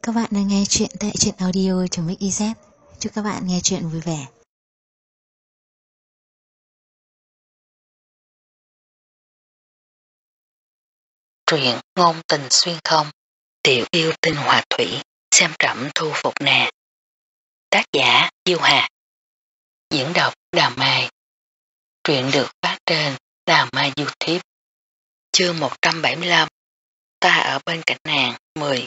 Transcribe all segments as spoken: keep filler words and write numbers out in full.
các bạn đang nghe chuyện tại truyện audio.mixyz. Chúc các bạn nghe chuyện vui vẻ. Truyện ngôn tình xuyên không, tiểu yêu tinh hòa thủy, xem trẫm thu phục nè. Tác giả Diêu Hạt. Diễn đọc Đào Mai. Truyện được phát trên Đào Mai YouTube. Chương một trăm bảy mươi lăm. Ta ở bên cạnh nàng. Mười.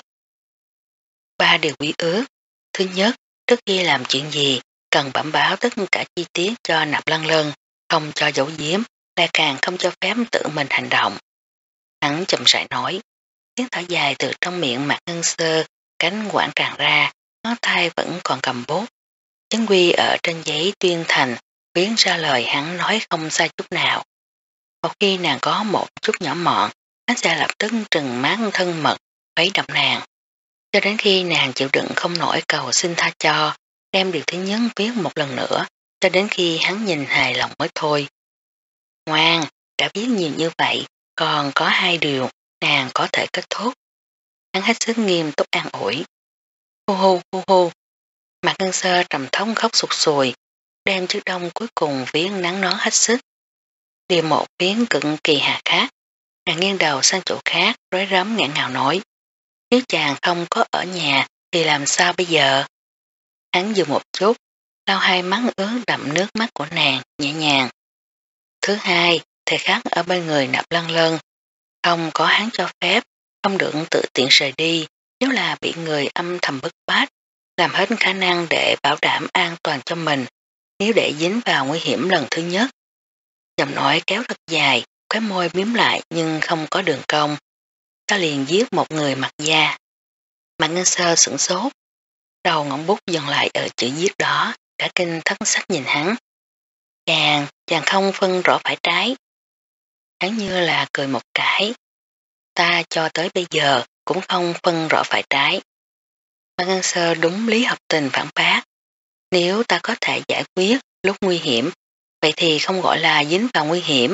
Ba điều quý ước. Thứ nhất, trước khi làm chuyện gì, cần bẩm báo tất cả chi tiết cho Nạp Lân Lân, không cho giấu giếm, lại càng không cho phép tự mình hành động. Hắn chậm rãi nói, tiếng thở dài từ trong miệng Mạc Ngân Sơ, cánh quảng tràn ra, ngón tay vẫn còn cầm bút. Chấn quy ở trên giấy tuyên thành, biến ra lời hắn nói không sai chút nào. Một khi nàng có một chút nhỏ mọn, hắn sẽ lập tức trừng mắt thân mật, lấy đậm nàng. Cho đến khi nàng chịu đựng không nổi cầu xin tha cho, đem điều thứ nhất viết một lần nữa, cho đến khi hắn nhìn hài lòng mới thôi. Ngoan, đã viết nhiều như vậy, còn có hai điều, nàng có thể kết thúc. Hắn hết sức nghiêm túc an ủi. Hu hu hu hu. Mạc Ngân Sơ trầm thống khóc sụt sùi, đem chữ đông cuối cùng viết nắng nón hết sức. Điều một viết cực kỳ hà khắc, nàng nghiêng đầu sang chỗ khác, rối rắm ngạn ngào nói. Nếu chàng không có ở nhà thì làm sao bây giờ? Hắn dừng một chút, lau hai mắt ướt đậm nước mắt của nàng, nhẹ nhàng. Thứ hai, thầy khác ở bên người Nạp Lân Lân, không có hắn cho phép, không được tự tiện rời đi, nếu là bị người âm thầm bức bách, làm hết khả năng để bảo đảm an toàn cho mình, nếu để dính vào nguy hiểm lần thứ nhất. Giọng nói kéo thật dài, khóe môi miếm lại nhưng không có đường cong. Ta liền giết một người mặc da. Mạc Ngân Sơ sửng sốt, đầu ngọn bút dừng lại ở chữ giết đó, cả kinh thất sắc nhìn hắn. Chàng, chàng không phân rõ phải trái. Hắn như là cười một cái. Ta cho tới bây giờ cũng không phân rõ phải trái. Mạc Ngân Sơ đúng lý hợp tình phản bác. Nếu ta có thể giải quyết lúc nguy hiểm, vậy thì không gọi là dính vào nguy hiểm.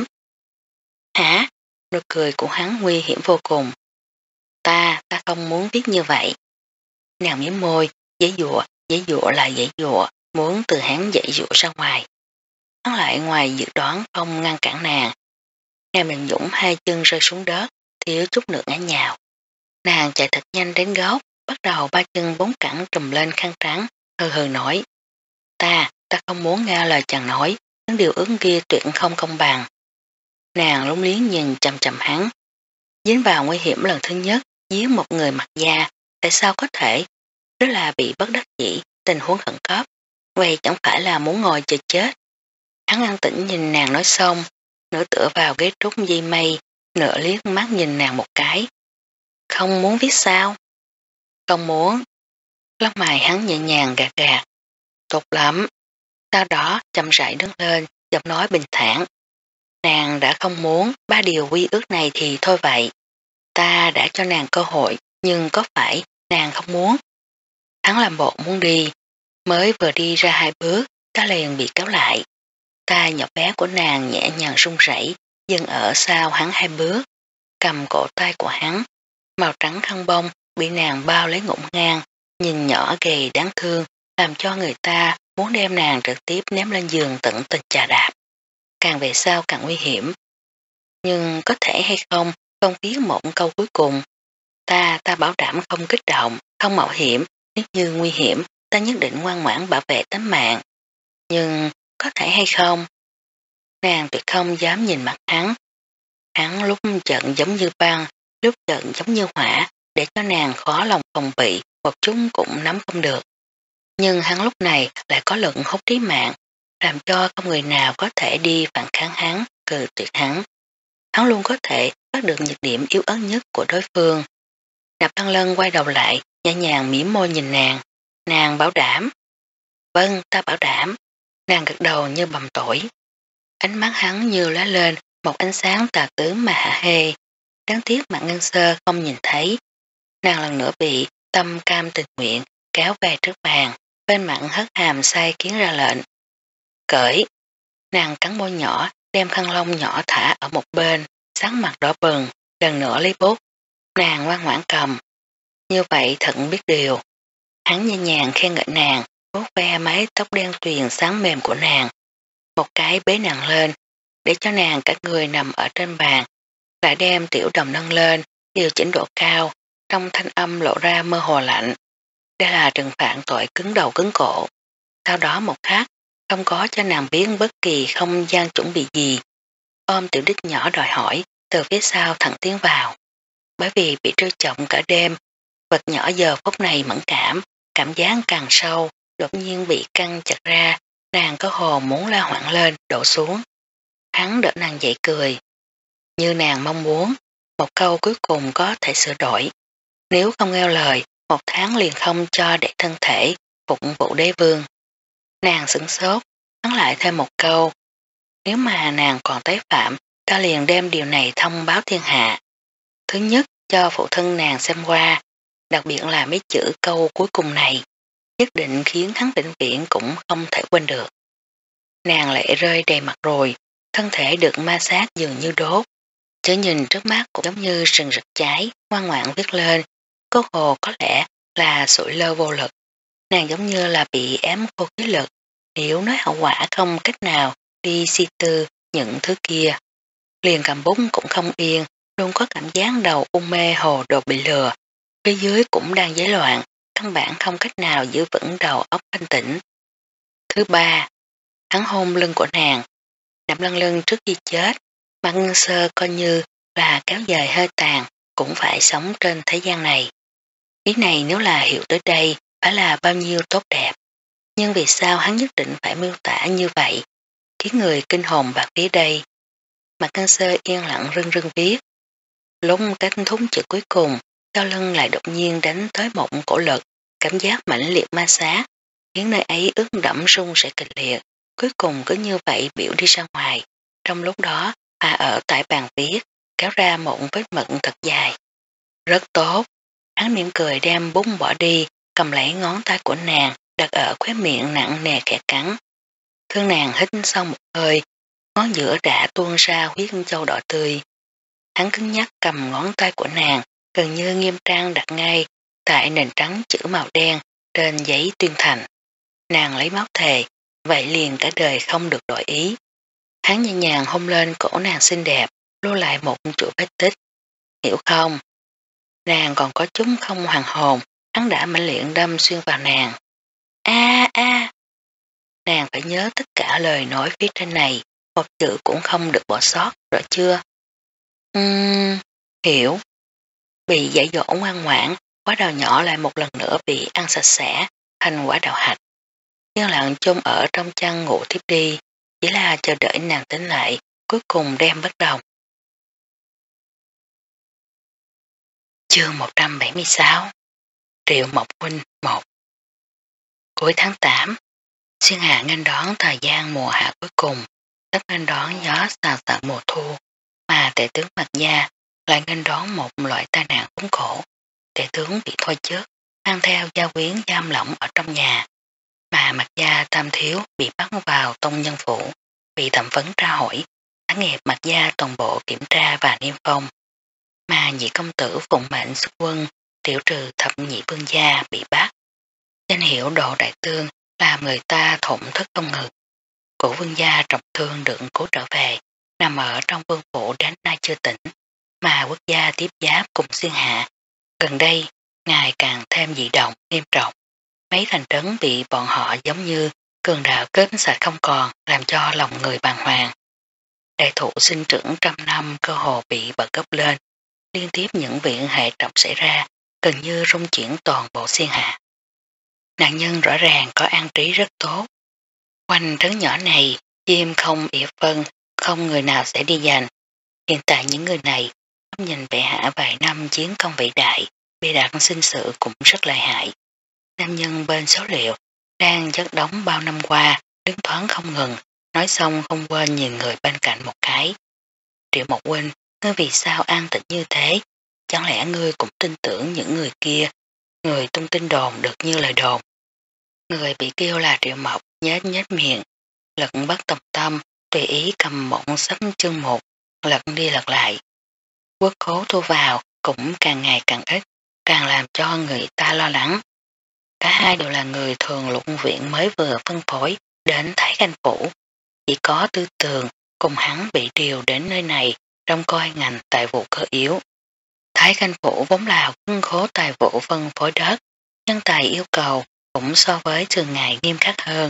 Hả? Nụ cười của hắn nguy hiểm vô cùng. Ta, ta không muốn viết như vậy. Nàng mỉm môi, giấy dụa, giấy dụa là giấy dụa, muốn từ hắn dạy dụa ra ngoài. Hắn lại ngoài dự đoán không ngăn cản nàng. Nàng mềm dũng hai chân rơi xuống đất, thiếu chút nữa ngã nhào. Nàng chạy thật nhanh đến góc, bắt đầu ba chân bốn cẳng trùm lên khăn trắng, hừ hừ nói. Ta, ta không muốn nghe lời chàng nói, những điều ứng kia tuyệt không công bằng. Nàng lúng liếng nhìn chầm chầm hắn. Dính vào nguy hiểm lần thứ nhất, giết một người mặc da, tại sao có thể? Đó là bị bất đắc dĩ, tình huống khẩn cấp. Vậy chẳng phải là muốn ngồi chờ chết. Hắn an tĩnh nhìn nàng nói xong, nửa tựa vào ghế trúc dây mây, nửa liếc mắt nhìn nàng một cái. Không muốn viết sao? Không muốn. Lông mày hắn nhẹ nhàng gạt gạt. Tốt lắm. Sau đó chậm rãi đứng lên, giọng nói bình thản. Nàng đã không muốn ba điều quy ước này thì thôi vậy. Ta đã cho nàng cơ hội, nhưng có phải nàng không muốn? Hắn làm bộ muốn đi, mới vừa đi ra hai bước, ta liền bị kéo lại. Ta nhỏ bé của nàng nhẹ nhàng run rẩy, dừng ở sau hắn hai bước, cầm cổ tay của hắn, màu trắng khăn bông bị nàng bao lấy ngụm ngang, nhìn nhỏ gầy đáng thương, làm cho người ta muốn đem nàng trực tiếp ném lên giường tận tình chà đạp. Càng về sau càng nguy hiểm. Nhưng có thể hay không, không viết một câu cuối cùng. Ta, ta bảo đảm không kích động, không mạo hiểm, nếu như nguy hiểm, ta nhất định ngoan ngoãn bảo vệ tính mạng. Nhưng có thể hay không? Nàng tuyệt không dám nhìn mặt hắn. Hắn lúc giận giống như băng, lúc giận giống như hỏa, để cho nàng khó lòng phòng bị, một chút cũng nắm không được. Nhưng hắn lúc này lại có lực hút trí mạng, làm cho không người nào có thể đi phản kháng hắn, cự tuyệt hắn. Hắn luôn có thể bắt được nhược điểm yếu ớt nhất của đối phương. Nạp Lân Lân quay đầu lại, nhẹ nhàng mỉm môi nhìn nàng. Nàng bảo đảm. Vâng, ta bảo đảm. Nàng gật đầu như bầm tỏi. Ánh mắt hắn như lóe lên một ánh sáng tà tướng mà hạ hê. Đáng tiếc Mạc Ngân Sơ không nhìn thấy. Nàng lần nữa bị tâm cam tình nguyện kéo về trước bàn, bên mặn hất hàm sai kiến ra lệnh. Cởi. Nàng cắn môi nhỏ, đem khăn lông nhỏ thả ở một bên, sáng mặt đỏ bừng, lần nữa lấy bút. Nàng ngoan ngoãn cầm. như vậy thận biết điều. Hắn nhẹ nhàng khen ngợi nàng, vuốt ve mái tóc đen tuyền sáng mềm của nàng. Một cái bế nàng lên, để cho nàng cả người nằm ở trên bàn, lại đem tiểu đồng nâng lên, điều chỉnh độ cao, trong thanh âm lộ ra mơ hồ lạnh. Đây là trừng phạt tội cứng đầu cứng cổ. Sau đó một khắc, không có cho nàng biết bất kỳ không gian chuẩn bị gì. Ôm tiểu đích nhỏ đòi hỏi, từ phía sau thẳng tiến vào. Bởi vì bị trêu chọc cả đêm, vật nhỏ giờ phút này mẫn cảm, cảm giác càng sâu, đột nhiên bị căng chặt ra, nàng có hồ muốn la hoảng lên, đổ xuống. Hắn đỡ nàng dậy cười. Như nàng mong muốn, một câu cuối cùng có thể sửa đổi. Nếu không nghe lời, một tháng liền không cho để thân thể, phụng vụ đế vương. Nàng sửng sốt, hắn lại thêm một câu. Nếu mà nàng còn tái phạm, ta liền đem điều này thông báo thiên hạ. Thứ nhất, cho phụ thân nàng xem qua, đặc biệt là mấy chữ câu cuối cùng này, nhất định khiến hắn vĩnh viễn cũng không thể quên được. Nàng lệ rơi đầy mặt rồi, thân thể được ma sát dường như đốt. Chớ nhìn trước mắt cũng giống như sừng rực cháy, ngoan ngoãn viết lên, có hồ có lẽ là sủi lơ vô lực. Nàng giống như là bị ém khô khí lực, nếu nói hậu quả không cách nào đi suy tư những thứ kia. Liền cầm bút cũng không yên, luôn có cảm giác đầu u mê hồ đồ bị lừa. Phía dưới cũng đang giấy loạn, căn bản không cách nào giữ vững đầu óc thanh tĩnh. Thứ ba, hắn hôn lưng của nàng, nằm lân lưng trước khi chết, Mạc Ngân Sơ coi như là kéo dài hơi tàn, cũng phải sống trên thế gian này. Ý này nếu là hiểu tới đây, phải là bao nhiêu tốt đẹp. Nhưng vì sao hắn nhất định phải miêu tả như vậy, khiến người kinh hồn bạc phía đây. Mạc Ngân Sơ yên lặng rưng rưng viết. Lúc kết thúc chữ cuối cùng, sau lưng lại đột nhiên đánh tới một cổ lực, cảm giác mãnh liệt ma sát, khiến nơi ấy ướt đẫm rung sẽ kịch liệt, cuối cùng cứ như vậy biểu đi ra ngoài. Trong lúc đó, à ở tại bàn viết, kéo ra một vết mận thật dài. Rất tốt, hắn mỉm cười đem bút bỏ đi, cầm lấy ngón tay của nàng, đặt ở khóe miệng nặng nề khẽ cắn. Thương nàng hít sau một hơi, ngón giữa đã tuôn ra huyết châu đỏ tươi. Hắn cứng nhắc cầm ngón tay của nàng, gần như nghiêm trang đặt ngay tại nền trắng chữ màu đen trên giấy tuyên thành. Nàng lấy máu thề, vậy liền cả đời không được đổi ý. Hắn nhẹ nhàng hôn lên cổ nàng xinh đẹp, lưu lại một chuỗi vết tích. Hiểu không? Nàng còn có chúng không hoàn hồn, hắn đã mãnh liệt đâm xuyên vào nàng. A a, nàng phải nhớ tất cả lời nói phía trên này, một chữ cũng không được bỏ sót, rõ chưa? Ừm, hiểu. Bị dạy dỗ ngoan ngoãn, quả đào nhỏ lại một lần nữa bị ăn sạch sẽ, thành quả đào hạch. Nhưng lặng chôn ở trong chăn ngủ tiếp đi, chỉ là chờ đợi nàng tỉnh lại, cuối cùng đem bắt đầu. Chương một trăm bảy mươi sáu Triệu Mộc Huynh một. Cuối tháng tám, xuyên hạ nghênh đón thời gian mùa hạ cuối cùng, tất nghênh đón gió xào xạc mùa thu, mà tể tướng Mạc Gia lại nghênh đón một loại tai nạn khốn khổ. Tể tướng bị thôi chết, mang theo gia quyến giam lỏng ở trong nhà, mà Mạc Gia Tam Thiếu bị bắt vào tông nhân phủ, bị thẩm vấn tra hỏi, án nghiệp Mạc Gia toàn bộ kiểm tra và niêm phong. Mà nhị công tử phụng mệnh xuất quân, tiểu trừ thập nhị vương gia bị bắt. Danh hiệu Đồ Đại Tương làm người ta thổn thức không ngừng. Cổ vương gia trọng thương được cố trở về, nằm ở trong vương phủ đến nay chưa tỉnh, mà quốc gia tiếp giáp cùng xuyên hạ. Gần đây, ngày càng thêm dị động, nghiêm trọng. Mấy thành trấn bị bọn họ giống như cường đạo kết sạch không còn, làm cho lòng người bàng hoàng. Đại thụ sinh trưởng trăm năm cơ hồ bị bật gấp lên, liên tiếp những viện hệ trọng xảy ra, gần như rung chuyển toàn bộ xuyên hạ. Nạn nhân rõ ràng có an trí rất tốt. Quanh trấn nhỏ này, chim không ỉa phân, không người nào sẽ đi giành. Hiện tại những người này, nhìn bệ hạ vài năm chiến công vĩ đại, bị đạt sinh sự cũng rất lợi hại. Nam nhân bên số liệu, đang chất đóng bao năm qua, đứng thoáng không ngừng, nói xong không quên nhìn người bên cạnh một cái. Triệu Mộc Huynh, ngươi vì sao an tĩnh như thế? Chẳng lẽ ngươi cũng tin tưởng những người kia, người tung tin đồn được như lời đồn? Người bị kêu là Triệu Mộc, nhếch nhếch miệng, lật bất tòng tâm, tùy ý cầm một sắp chương một, lật đi lật lại. Quốc khố thu vào cũng càng ngày càng ít, càng làm cho người ta lo lắng. Cả hai đều là người thường lục viện mới vừa phân phối đến Thái Khanh Phủ. Chỉ có Tư Tường cùng hắn bị điều đến nơi này trông coi ngành tài vụ cơ yếu. Thái Khanh Phủ vốn là quân khố tài vụ phân phối đất, nhân tài yêu cầu cũng so với thường ngày nghiêm khắc hơn.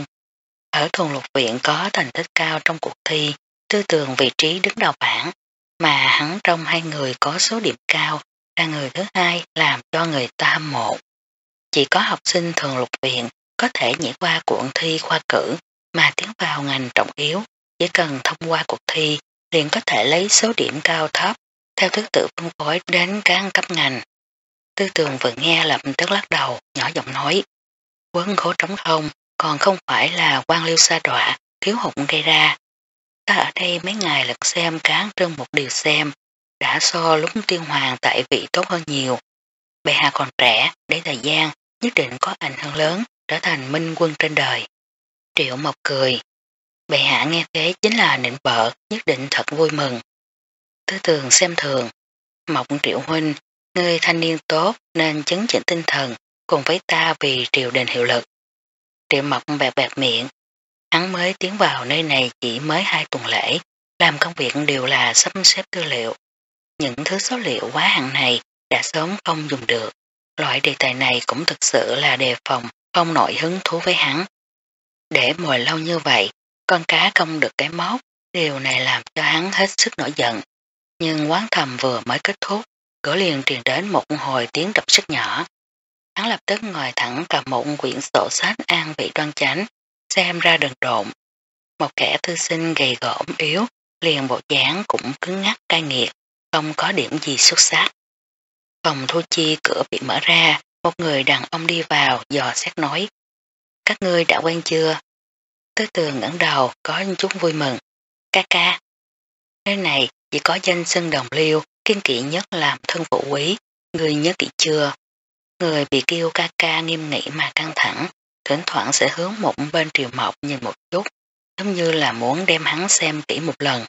Ở thuần lục viện có thành tích cao trong cuộc thi, Tư Tường vị trí đứng đầu bảng, mà hắn trong hai người có số điểm cao là người thứ hai làm cho người ta hâm mộ. Chỉ có học sinh thường lục viện có thể nhảy qua cuộc thi khoa cử mà tiến vào ngành trọng yếu, chỉ cần thông qua cuộc thi liền có thể lấy số điểm cao thấp theo thứ tự phân phối đến các cấp ngành. Tư Tường vừa nghe lập tức lắc đầu, nhỏ giọng nói: Quân khố trống không, còn không phải là quan liêu sa đọa, thiếu hụt gây ra. Ta ở đây mấy ngày lật xem cán trương một điều xem, đã so lúc Tiên Hoàng tại vị tốt hơn nhiều. Bệ hạ còn trẻ, để thời gian nhất định có ảnh hưởng lớn, trở thành minh quân trên đời. Triệu Mộc cười: Bệ hạ nghe thế chính là nịnh bợ, nhất định thật vui mừng. Tư Tường xem thường: Mộc Triệu huynh, ngươi thanh niên tốt nên chấn chỉnh tinh thần, cùng với ta vì triều đình hiệu lực. Triệu Mộc bẹt bẹt miệng, hắn mới tiến vào nơi này chỉ mới hai tuần lễ, làm công việc đều là sắp xếp tư liệu. Những thứ số liệu quá hạn này đã sớm không dùng được. Loại đề tài này cũng thực sự là đề phòng, không nổi hứng thú với hắn. Để mồi lâu như vậy, con cá không được cái móc, điều này làm cho hắn hết sức nổi giận. Nhưng quán thầm vừa mới kết thúc, cửa liền truyền đến một hồi tiếng đập rất nhỏ. Hắn lập tức ngồi thẳng cầm một quyển sổ sách an vị đoan chánh, xem ra đần độn. Một kẻ thư sinh gầy gò ốm yếu, liền bộ dáng cũng cứng ngắc cay nghiệt, không có điểm gì xuất sắc. Phòng thu chi cửa bị mở ra, một người đàn ông đi vào dò xét nói: Các ngươi đã quen chưa? Tư Tường ngẩng đầu có chút vui mừng: Ca ca. Nơi này chỉ có danh xưng đồng liêu, kiên kỵ nhất làm thân phụ quý, người nhớ kỹ chưa? Người bị kêu ca ca nghiêm nghị mà căng thẳng, thỉnh thoảng sẽ hướng một bên Triều Mộc nhìn một chút, giống như là muốn đem hắn xem kỹ một lần.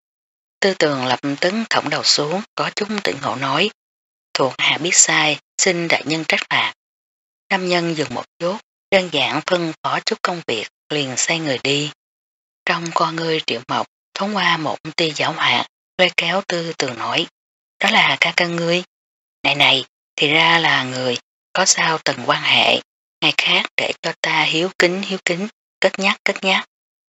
Tư Tường lập tức thõng đầu xuống, có chút tỉnh ngộ nói: Thuộc hạ biết sai, xin đại nhân trách phạt. Nam nhân dừng một chút, đơn giản phân phó chút công việc, liền xoay người đi. Trong con ngươi Triệu Mộc thoáng qua một tia giảo hoạt, lôi kéo Tư Tường nói: Đó là ca ca ngươi. Này này, thì ra là người, có sao từng quan hệ, ngày khác để cho ta hiếu kính hiếu kính, cất nhắc cất nhắc.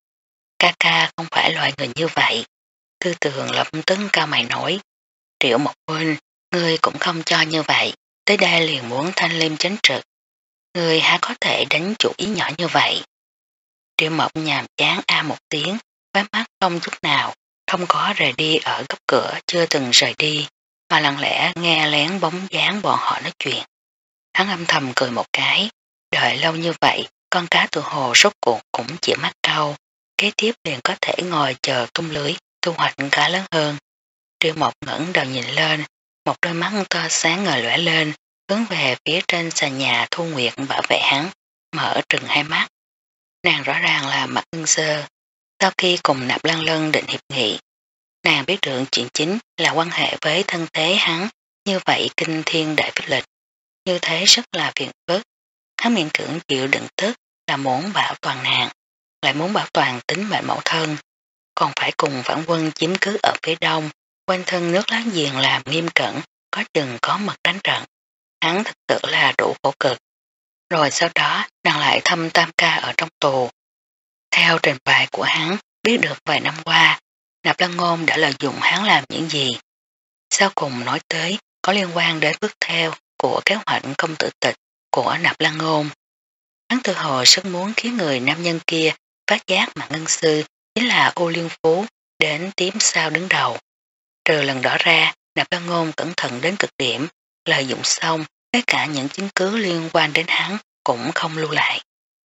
Ca ca không phải loại người như vậy. Tư Tường lập tức cao mày nói: Triệu Mộc huynh, ngươi cũng không cho như vậy, tới đây liền muốn thanh liêm chánh trực. Ngươi há có thể đánh chủ ý nhỏ như vậy. Triệu Mộc nhàm chán a một tiếng, khóe mắt không chút nào, không có rời đi ở góc cửa chưa từng rời đi, mà lặng lẽ nghe lén bóng dáng bọn họ nói chuyện. Hắn âm thầm cười một cái, đợi lâu như vậy, con cá tự hồ rốt cuộc cũng chỉ mắc câu, kế tiếp liền có thể ngồi chờ tung lưới, thu hoạch cá lớn hơn. Triệu Mộc ngẩng đầu nhìn lên, một đôi mắt to sáng ngời lóe lên, hướng về phía trên xà nhà Thu Nguyệt bảo vệ hắn, mở trừng hai mắt. Nàng rõ ràng là Mạc Ngân Sơ. Sau khi cùng Nạp Lan Lân định hiệp nghị, nàng biết được chuyện chính là quan hệ với thân thế hắn, như vậy kinh thiên đại phích lịch. Như thế rất là phiền phức. Hắn miễn cưỡng chịu đựng tức là muốn bảo toàn nàng, lại muốn bảo toàn tính mệnh mẫu thân, còn phải cùng phản quân chiếm cứ ở phía đông, quanh thân nước láng giềng làm nghiêm cẩn, có chừng có mật đánh trận. Hắn thực sự là đủ khổ cực. Rồi sau đó nàng lại thăm Tam Ca ở trong tù. Theo trình bày của hắn, biết được vài năm qua, Nạp Lan Ngôn đã lợi dụng hắn làm những gì. Sau cùng nói tới có liên quan đến bước theo của kế hoạch công tử tịch của Nạp Lan Ngôn. Hắn tự hồ rất muốn khiến người nam nhân kia phát giác mà ngân sư chính là Ô Liên Phú đến tím sao đứng đầu. Trừ lần đó ra, Nạp Lan Ngôn cẩn thận đến cực điểm, lợi dụng xong, tất cả những chứng cứ liên quan đến hắn cũng không lưu lại.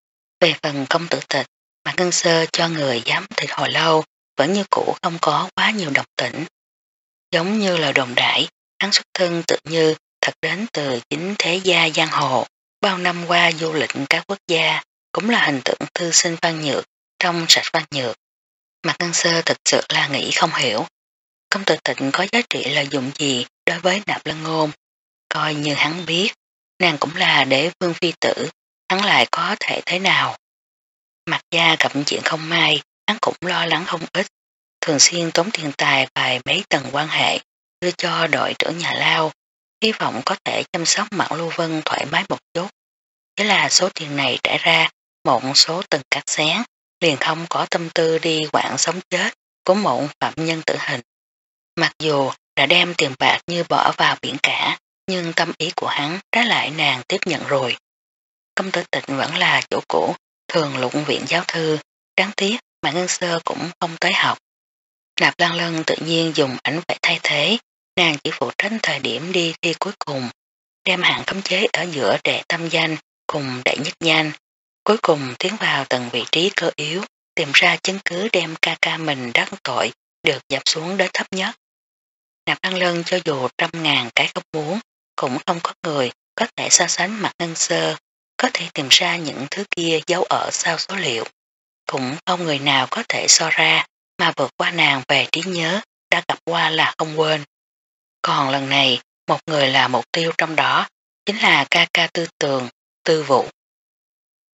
Về phần công tử tịch, mà ngân sơ cho người giám thị hồi lâu, vẫn như cũ không có quá nhiều đồng tĩnh. Giống như là đồn đại, hắn xuất thân tự như thật đến từ chính thế gia giang hồ, bao năm qua du lịch các quốc gia, cũng là hình tượng thư sinh văn nhược, trong sạch văn nhược. Mạc Ngân Sơ thực sự là nghĩ không hiểu. Công tử tịnh có giá trị lợi dụng gì đối với Nạp Lan Ngôn? coi như hắn biết, nàng cũng là đế vương phi tử, hắn lại có thể thế nào. Mặt gia gặp chuyện không may, hắn cũng lo lắng không ít, thường xuyên tốn tiền tài vài mấy tầng quan hệ, đưa cho đội trưởng nhà lao, hy vọng có thể chăm sóc Mạc Lưu Vân thoải mái một chút. Thế là số tiền này trải ra một số từng cắt xén, liền không có tâm tư đi quản sống chết của một phạm nhân tử hình. Mặc dù đã đem tiền bạc như bỏ vào biển cả, nhưng tâm ý của hắn trái lại nàng tiếp nhận rồi. Công tử Tịnh vẫn là chỗ cũ, thường lụng viện giáo thư, đáng tiếc mà Ngân Sơ cũng không tới học. Nạp Lan Lân tự nhiên dùng ảnh vẽ thay thế, nàng chỉ phụ trách thời điểm đi thi cuối cùng, đem hạng khống chế ở giữa đệ tâm danh cùng đệ nhất danh, cuối cùng tiến vào từng vị trí cơ yếu, tìm ra chứng cứ đem ca ca mình đắc tội được dập xuống đến thấp nhất. Nạp Lan Lân cho dù trăm ngàn cái không muốn, cũng không có người có thể so sánh mặt Ngân Sơ, có thể tìm ra những thứ kia giấu ở sau số liệu. Cũng không người nào có thể so ra mà vượt qua nàng về trí nhớ, đã gặp qua là không quên. Còn lần này, một người là mục tiêu trong đó, chính là ca ca Tư Tường, Tư Vũ.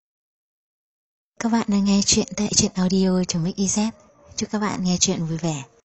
Các bạn đang nghe chuyện tại truyện audio.mixyz. Chúc các bạn nghe chuyện vui vẻ.